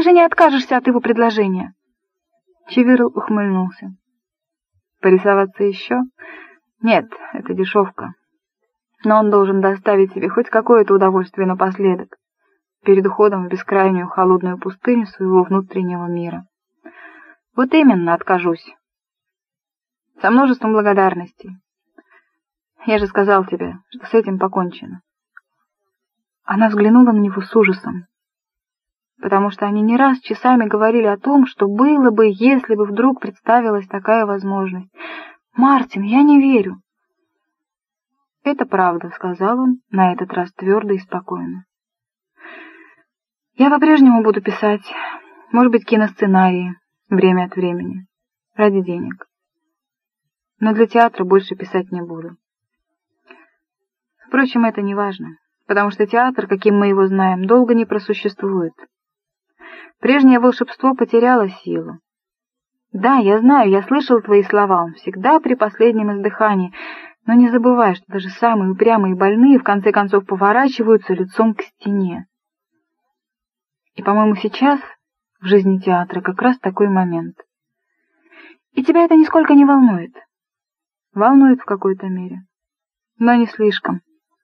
же не откажешься от его предложения?» Чиверл ухмыльнулся. «Порисоваться еще? Нет, это дешевка. Но он должен доставить себе хоть какое-то удовольствие напоследок, перед уходом в бескрайнюю холодную пустыню своего внутреннего мира. Вот именно откажусь. Со множеством благодарностей. Я же сказал тебе, что с этим покончено». Она взглянула на него с ужасом, потому что они не раз часами говорили о том, что было бы, если бы вдруг представилась такая возможность. «Мартин, я не верю». «Это правда», — сказал он, на этот раз твердо и спокойно. «Я по-прежнему буду писать, может быть, киносценарии, время от времени, ради денег. Но для театра больше писать не буду. Впрочем, это не важно, потому что театр, каким мы его знаем, долго не просуществует. Прежнее волшебство потеряло силу. Да, я знаю, я слышал твои слова, он всегда при последнем издыхании, но не забывай, что даже самые упрямые и больные в конце концов поворачиваются лицом к стене. И, по-моему, сейчас в жизни театра как раз такой момент. И тебя это нисколько не волнует?» «Волнует в какой-то мере, но не слишком».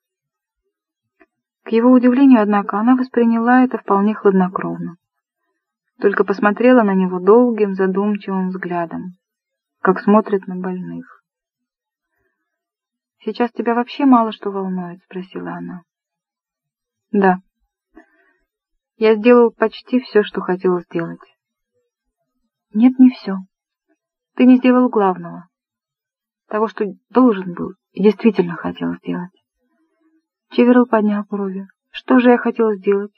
К его удивлению, однако, она восприняла это вполне хладнокровно. Только посмотрела на него долгим, задумчивым взглядом, как смотрят на больных. «Сейчас тебя вообще мало что волнует?» — спросила она. «Да. Я сделал почти все, что хотел сделать». «Нет, не все. Ты не сделал главного. Того, что должен был и действительно хотел сделать». Чиверл поднял брови. «Что же я хотел сделать?»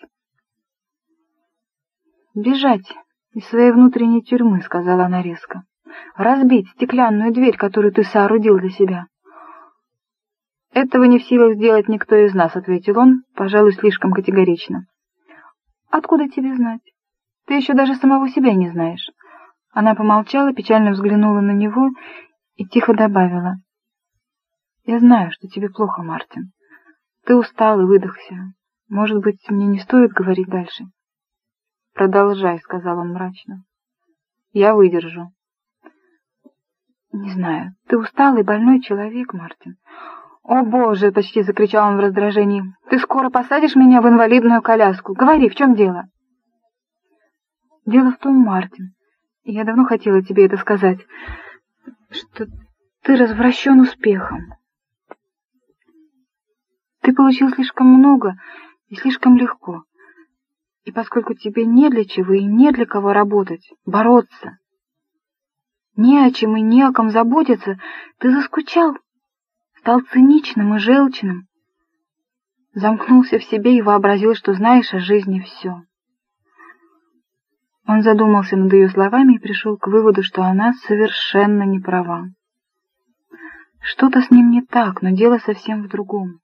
«Бежать из своей внутренней тюрьмы», — сказала она резко. «Разбить стеклянную дверь, которую ты соорудил для себя». «Этого не в силах сделать никто из нас», — ответил он, пожалуй, слишком категорично. «Откуда тебе знать? Ты еще даже самого себя не знаешь». Она помолчала, печально взглянула на него и тихо добавила. «Я знаю, что тебе плохо, Мартин. Ты устал и выдохся. Может быть, мне не стоит говорить дальше?» «Продолжай», — сказал он мрачно. «Я выдержу». «Не знаю, ты усталый, больной человек, Мартин». «О, Боже!» — почти закричал он в раздражении. «Ты скоро посадишь меня в инвалидную коляску. Говори, в чем дело?» «Дело в том, Мартин, и я давно хотела тебе это сказать, что ты развращен успехом. Ты получил слишком много и слишком легко. И поскольку тебе не для чего и не для кого работать, бороться, не о чем и не о ком заботиться, ты заскучал, стал циничным и желчным, замкнулся в себе и вообразил, что знаешь о жизни все». Он задумался над ее словами и пришел к выводу, что она совершенно не права. Что-то с ним не так, но дело совсем в другом.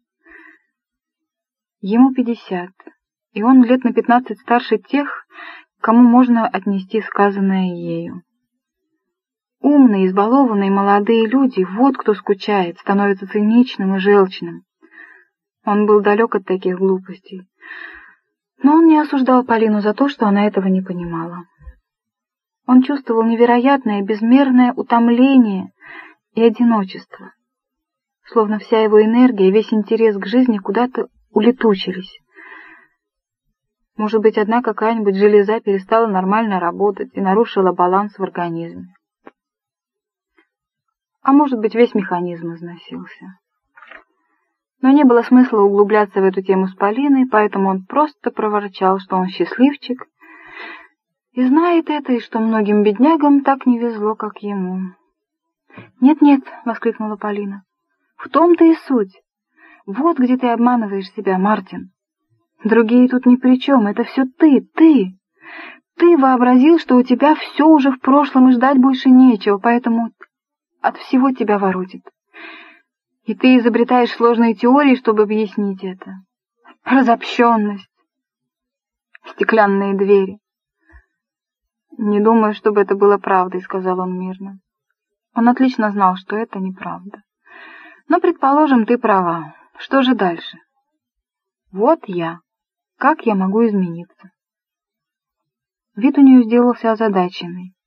Ему 50, и он лет на 15 старше тех, кому можно отнести сказанное ею. Умные, избалованные молодые люди, вот кто скучает, становится циничным и желчным. Он был далек от таких глупостей. Но он не осуждал Полину за то, что она этого не понимала. Он чувствовал невероятное, безмерное утомление и одиночество, словно вся его энергия, весь интерес к жизни куда-то улетучились. Может быть, одна какая-нибудь железа перестала нормально работать и нарушила баланс в организме. А может быть, весь механизм износился. Но не было смысла углубляться в эту тему с Полиной, поэтому он просто проворчал, что он счастливчик, и знает это, и что многим беднягам так не везло, как ему. «Нет-нет», — воскликнула Полина, — «в том-то и суть. Вот где ты обманываешь себя, Мартин. Другие тут ни при чем, это все ты. Ты вообразил, что у тебя все уже в прошлом и ждать больше нечего, поэтому от всего тебя воротит. И ты изобретаешь сложные теории, чтобы объяснить это. Разобщенность, стеклянные двери». «Не думаю, чтобы это было правдой», — сказал он мирно. Он отлично знал, что это неправда. «Но, предположим, ты права. Что же дальше? Вот я. Как я могу измениться?» Вид у нее сделался озадаченный.